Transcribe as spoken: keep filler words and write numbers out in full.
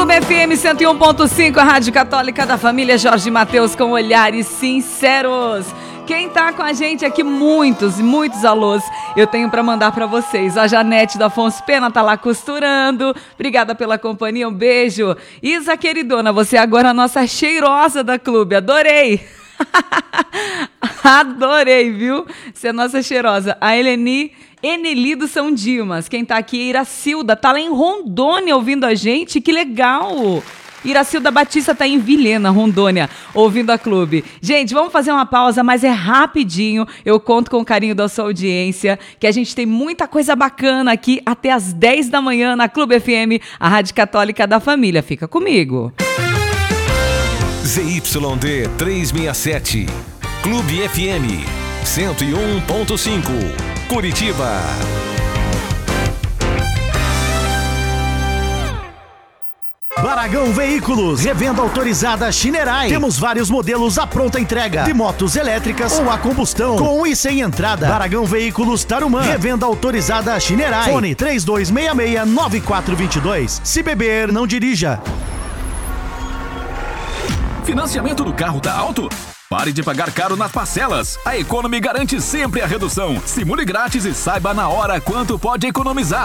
Clube F M cento e um ponto cinco, a Rádio Católica da Família Jorge Mateus, com olhares sinceros. Quem tá com a gente aqui, muitos, muitos alôs, eu tenho para mandar para vocês. A Janete da Afonso Pena tá lá costurando. Obrigada pela companhia, um beijo. Isa, queridona, você é agora a nossa cheirosa da clube, adorei. Adorei, viu? Você é nossa cheirosa. A Eleni, Eneli do São Dimas. Quem tá aqui é Iracilda, tá lá em Rondônia ouvindo a gente, que legal. Iracilda Batista tá em Vilhena, Rondônia, ouvindo a clube. Gente, vamos fazer uma pausa, mas é rapidinho. Eu conto com o carinho da sua audiência, que a gente tem muita coisa bacana aqui até às dez da manhã na Clube F M, a Rádio Católica da Família. Fica comigo. Z Y D trezentos e sessenta e sete, Clube F M cento e um ponto cinco, Curitiba. Baragão Veículos, revenda autorizada Shinerai. Temos vários modelos à pronta entrega, de motos elétricas ou a combustão, com e sem entrada. Baragão Veículos Tarumã, revenda autorizada Shinerai. Fone três dois seis seis, nove quatro dois dois. Se beber, não dirija. Financiamento do carro tá alto? Pare de pagar caro nas parcelas. A Economy garante sempre a redução. Simule grátis e saiba na hora quanto pode economizar.